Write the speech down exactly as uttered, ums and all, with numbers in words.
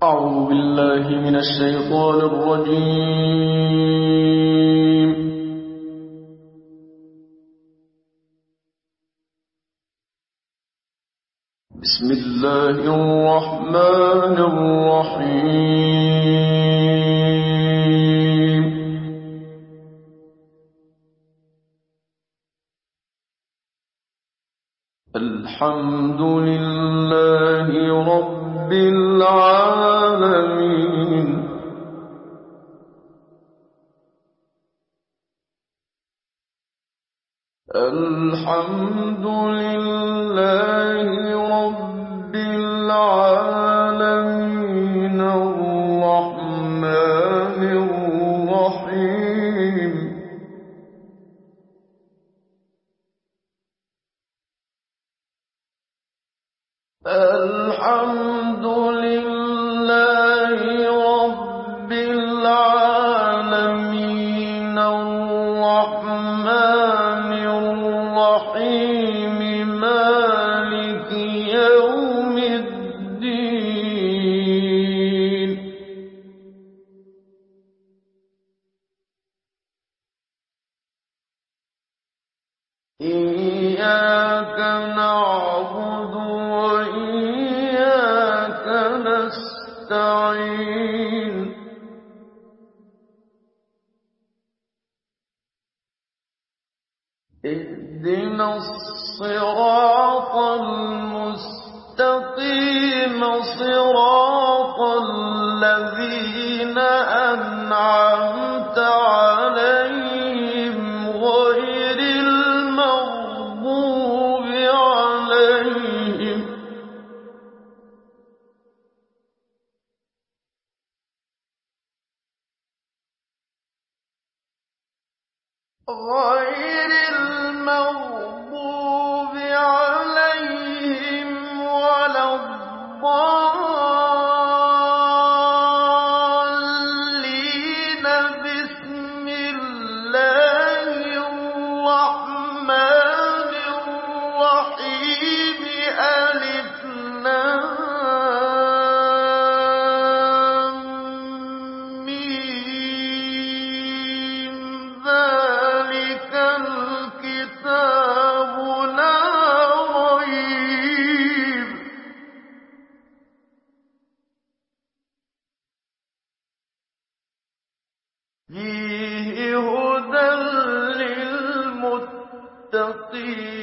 أعوذ بالله من الشيطان الرجيم. بسم الله الرحمن الرحيم. الحمد لله رب العالمين. الحمد لله رب العالمين الرحمن الرحيم. الحمد لله رب العالمين الرحمن الرحيم مالك يوم الدين. إياك نعبد وإياك نستعين. اهدنا الصراط المستقيم صراط الذين أنعمت عليهم غير المغضوب عليهم غير المغضوب عليهم ولا الضالين. بسم الله الرحمن الرحيم. ألف لام ميم. ذلك الكتاب لا ريب فيه هدى للمتقين.